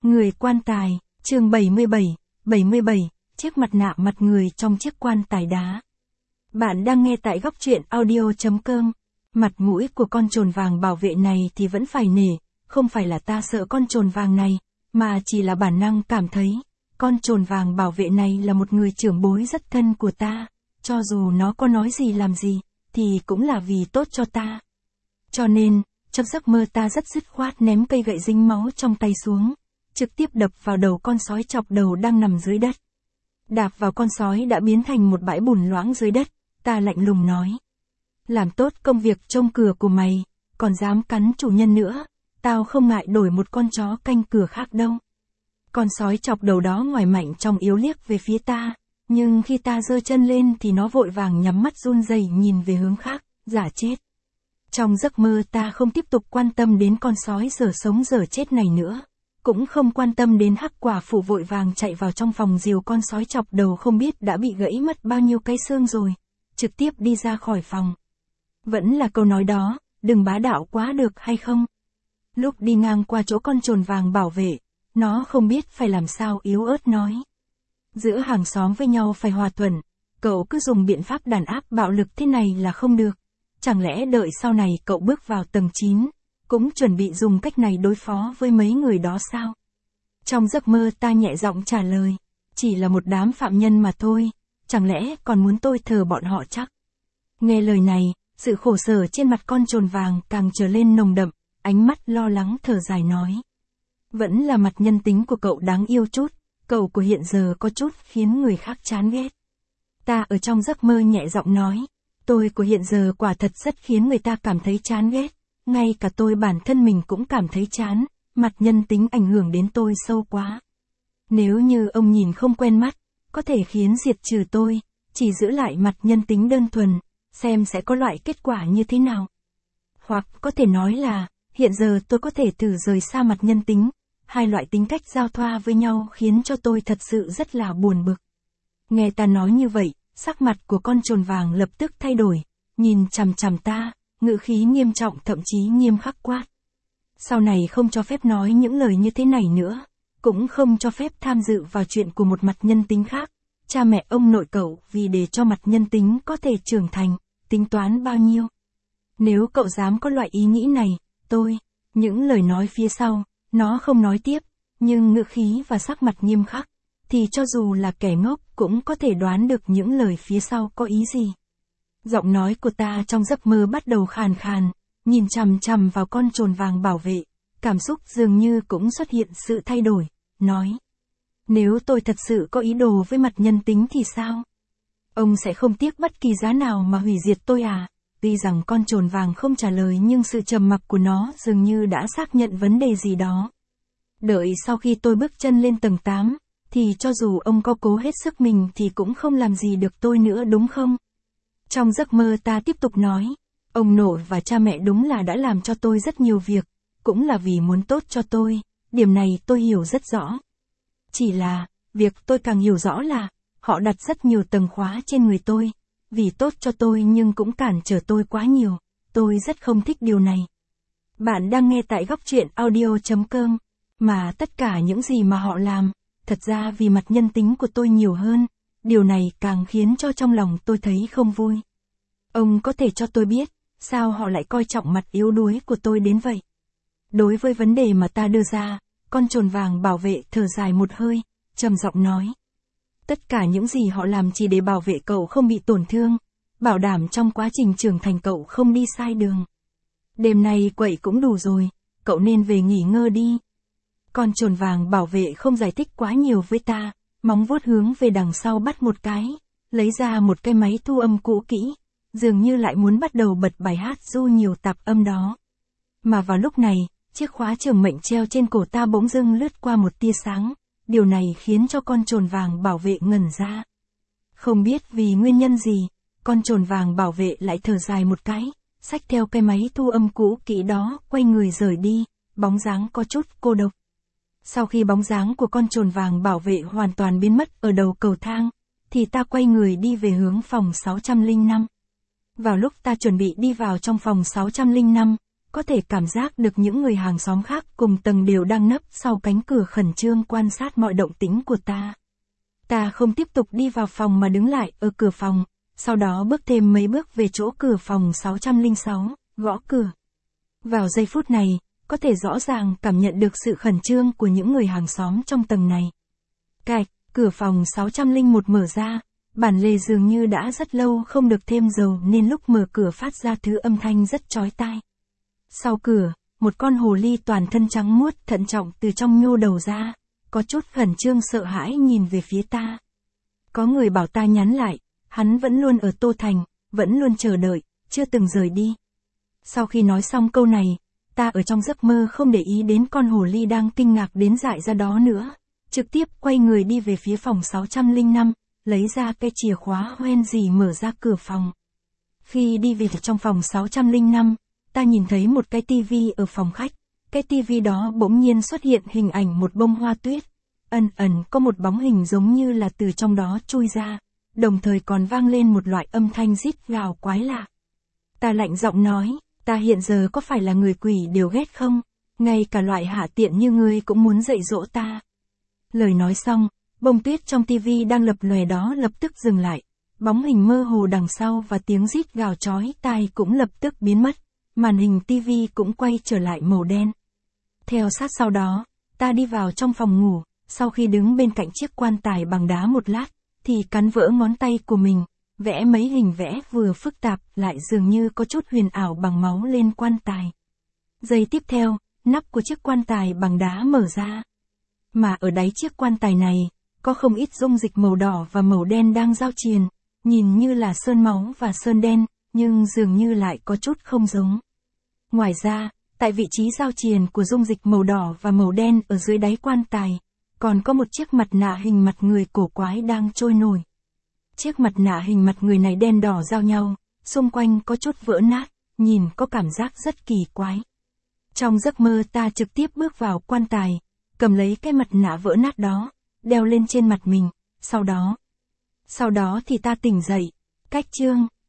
Người quan tài, chương 77, chiếc mặt nạ mặt người trong chiếc quan tài đá. Bạn đang nghe tại góc truyện audio.com. Mặt mũi của con trồn vàng bảo vệ này thì vẫn phải nể, không phải là ta sợ con trồn vàng này, mà chỉ là bản năng cảm thấy, con trồn vàng bảo vệ này là một người trưởng bối rất thân của ta, cho dù nó có nói gì làm gì, thì cũng là vì tốt cho ta. Cho nên, trong giấc mơ ta rất dứt khoát ném cây gậy dính máu trong tay xuống, trực tiếp đập vào đầu con sói chọc đầu đang nằm dưới đất. Đạp vào con sói đã biến thành một bãi bùn loãng dưới đất, ta lạnh lùng nói. Làm tốt công việc trông cửa của mày, còn dám cắn chủ nhân nữa, tao không ngại đổi một con chó canh cửa khác đâu. Con sói chọc đầu đó ngoài mạnh trong yếu liếc về phía ta, nhưng khi ta giơ chân lên thì nó vội vàng nhắm mắt run rẩy nhìn về hướng khác, giả chết. Trong giấc mơ ta không tiếp tục quan tâm đến con sói dở sống dở chết này nữa, cũng không quan tâm đến hắc quả phụ vội vàng chạy vào trong phòng dìu con sói chọc đầu không biết đã bị gãy mất bao nhiêu cái xương rồi, trực tiếp đi ra khỏi phòng. Vẫn là câu nói đó, đừng bá đạo quá được hay không? Lúc đi ngang qua chỗ con trồn vàng bảo vệ, nó không biết phải làm sao yếu ớt nói. Giữa hàng xóm với nhau phải hòa thuận, cậu cứ dùng biện pháp đàn áp bạo lực thế này là không được. Chẳng lẽ đợi sau này cậu bước vào tầng 9, cũng chuẩn bị dùng cách này đối phó với mấy người đó sao? Trong giấc mơ ta nhẹ giọng trả lời, chỉ là một đám phạm nhân mà thôi, chẳng lẽ còn muốn tôi thờ bọn họ chắc? Nghe lời này, sự khổ sở trên mặt con trồn vàng càng trở lên nồng đậm, ánh mắt lo lắng thở dài nói. Vẫn là mặt nhân tính của cậu đáng yêu chút, cậu của hiện giờ có chút khiến người khác chán ghét. Ta ở trong giấc mơ nhẹ giọng nói, tôi của hiện giờ quả thật rất khiến người ta cảm thấy chán ghét, ngay cả tôi bản thân mình cũng cảm thấy chán, mặt nhân tính ảnh hưởng đến tôi sâu quá. Nếu như ông nhìn không quen mắt, có thể khiến diệt trừ tôi, chỉ giữ lại mặt nhân tính đơn thuần, xem sẽ có loại kết quả như thế nào. Hoặc có thể nói là, hiện giờ tôi có thể thử rời xa mặt nhân tính, hai loại tính cách giao thoa với nhau khiến cho tôi thật sự rất là buồn bực. Nghe ta nói như vậy, sắc mặt của con trồn vàng lập tức thay đổi, nhìn chằm chằm ta, ngữ khí nghiêm trọng thậm chí nghiêm khắc quát. Sau này không cho phép nói những lời như thế này nữa, cũng không cho phép tham dự vào chuyện của một mặt nhân tính khác. Cha mẹ ông nội cậu vì để cho mặt nhân tính có thể trưởng thành, tính toán bao nhiêu. Nếu cậu dám có loại ý nghĩ này, những lời nói phía sau, nó không nói tiếp, nhưng ngữ khí và sắc mặt nghiêm khắc, thì cho dù là kẻ ngốc cũng có thể đoán được những lời phía sau có ý gì. Giọng nói của ta trong giấc mơ bắt đầu khàn khàn, nhìn chằm chằm vào con trồn vàng bảo vệ, cảm xúc dường như cũng xuất hiện sự thay đổi, nói. Nếu tôi thật sự có ý đồ với mặt nhân tính thì sao? Ông sẽ không tiếc bất kỳ giá nào mà hủy diệt tôi à? Tuy rằng con trồn vàng không trả lời nhưng sự trầm mặc của nó dường như đã xác nhận vấn đề gì đó. Đợi sau khi tôi bước chân lên tầng 8, thì cho dù ông có cố hết sức mình thì cũng không làm gì được tôi nữa đúng không? Trong giấc mơ ta tiếp tục nói, ông nội và cha mẹ đúng là đã làm cho tôi rất nhiều việc, cũng là vì muốn tốt cho tôi, điểm này tôi hiểu rất rõ. Chỉ là, việc tôi càng hiểu rõ là, họ đặt rất nhiều tầng khóa trên người tôi, vì tốt cho tôi nhưng cũng cản trở tôi quá nhiều, tôi rất không thích điều này. Bạn đang nghe tại góc truyện audio.com, mà tất cả những gì mà họ làm, thật ra vì mặt nhân tính của tôi nhiều hơn, điều này càng khiến cho trong lòng tôi thấy không vui. Ông có thể cho tôi biết, sao họ lại coi trọng mặt yếu đuối của tôi đến vậy? Đối với vấn đề mà ta đưa ra, con trồn vàng bảo vệ thở dài một hơi, trầm giọng nói. Tất cả những gì họ làm chỉ để bảo vệ cậu không bị tổn thương, bảo đảm trong quá trình trưởng thành cậu không đi sai đường. Đêm nay quậy cũng đủ rồi, cậu nên về nghỉ ngơi đi. Con trồn vàng bảo vệ không giải thích quá nhiều với ta, móng vuốt hướng về đằng sau bắt một cái, lấy ra một cái máy thu âm cũ kỹ, dường như lại muốn bắt đầu bật bài hát du nhiều tạp âm đó. Mà vào lúc này, chiếc khóa trường mệnh treo trên cổ ta bỗng dưng lướt qua một tia sáng, điều này khiến cho con trồn vàng bảo vệ ngẩn ra. Không biết vì nguyên nhân gì, con trồn vàng bảo vệ lại thở dài một cái, xách theo cái máy thu âm cũ kỹ đó, quay người rời đi, bóng dáng có chút cô độc. Sau khi bóng dáng của con trồn vàng bảo vệ hoàn toàn biến mất ở đầu cầu thang, thì ta quay người đi về hướng phòng 605. Vào lúc ta chuẩn bị đi vào trong phòng 605, có thể cảm giác được những người hàng xóm khác cùng tầng đều đang nấp sau cánh cửa khẩn trương quan sát mọi động tĩnh của ta. Ta không tiếp tục đi vào phòng mà đứng lại ở cửa phòng, sau đó bước thêm mấy bước về chỗ cửa phòng 606, gõ cửa. Vào giây phút này, có thể rõ ràng cảm nhận được sự khẩn trương của những người hàng xóm trong tầng này. Cạch, cửa phòng 601 mở ra, bản lề dường như đã rất lâu không được thêm dầu nên lúc mở cửa phát ra thứ âm thanh rất chói tai. Sau cửa, một con hồ ly toàn thân trắng muốt thận trọng từ trong nhô đầu ra, có chút khẩn trương sợ hãi nhìn về phía ta. Có người bảo ta nhắn lại, hắn vẫn luôn ở Tô Thành, vẫn luôn chờ đợi, chưa từng rời đi. Sau khi nói xong câu này, ta ở trong giấc mơ không để ý đến con hồ ly đang kinh ngạc đến dại ra đó nữa, trực tiếp quay người đi về phía phòng 605, lấy ra cái chìa khóa hoen gì mở ra cửa phòng. Khi đi về trong phòng 605, ta nhìn thấy một cái tivi ở phòng khách, cái tivi đó bỗng nhiên xuất hiện hình ảnh một bông hoa tuyết, ẩn ẩn có một bóng hình giống như là từ trong đó chui ra, đồng thời còn vang lên một loại âm thanh rít gào quái lạ. Ta lạnh giọng nói, ta hiện giờ có phải là người quỷ đều ghét không? Ngay cả loại hạ tiện như ngươi cũng muốn dạy dỗ ta. Lời nói xong, bông tuyết trong tivi đang lập lòe đó lập tức dừng lại, bóng hình mơ hồ đằng sau và tiếng rít gào chói tai cũng lập tức biến mất, màn hình tivi cũng quay trở lại màu đen. Theo sát sau đó, ta đi vào trong phòng ngủ, sau khi đứng bên cạnh chiếc quan tài bằng đá một lát, thì cắn vỡ ngón tay của mình, vẽ mấy hình vẽ vừa phức tạp lại dường như có chút huyền ảo bằng máu lên quan tài. Giây tiếp theo, nắp của chiếc quan tài bằng đá mở ra. Mà ở đáy chiếc quan tài này, có không ít dung dịch màu đỏ và màu đen đang giao triền, nhìn như là sơn máu và sơn đen, nhưng dường như lại có chút không giống. Ngoài ra, tại vị trí giao triền của dung dịch màu đỏ và màu đen ở dưới đáy quan tài, còn có một chiếc mặt nạ hình mặt người cổ quái đang trôi nổi. Chiếc mặt nạ hình mặt người này đen đỏ giao nhau, xung quanh có chút vỡ nát, nhìn có cảm giác rất kỳ quái. Trong giấc mơ ta trực tiếp bước vào quan tài, cầm lấy cái mặt nạ vỡ nát đó, đeo lên trên mặt mình, sau đó thì ta tỉnh dậy. Cách chương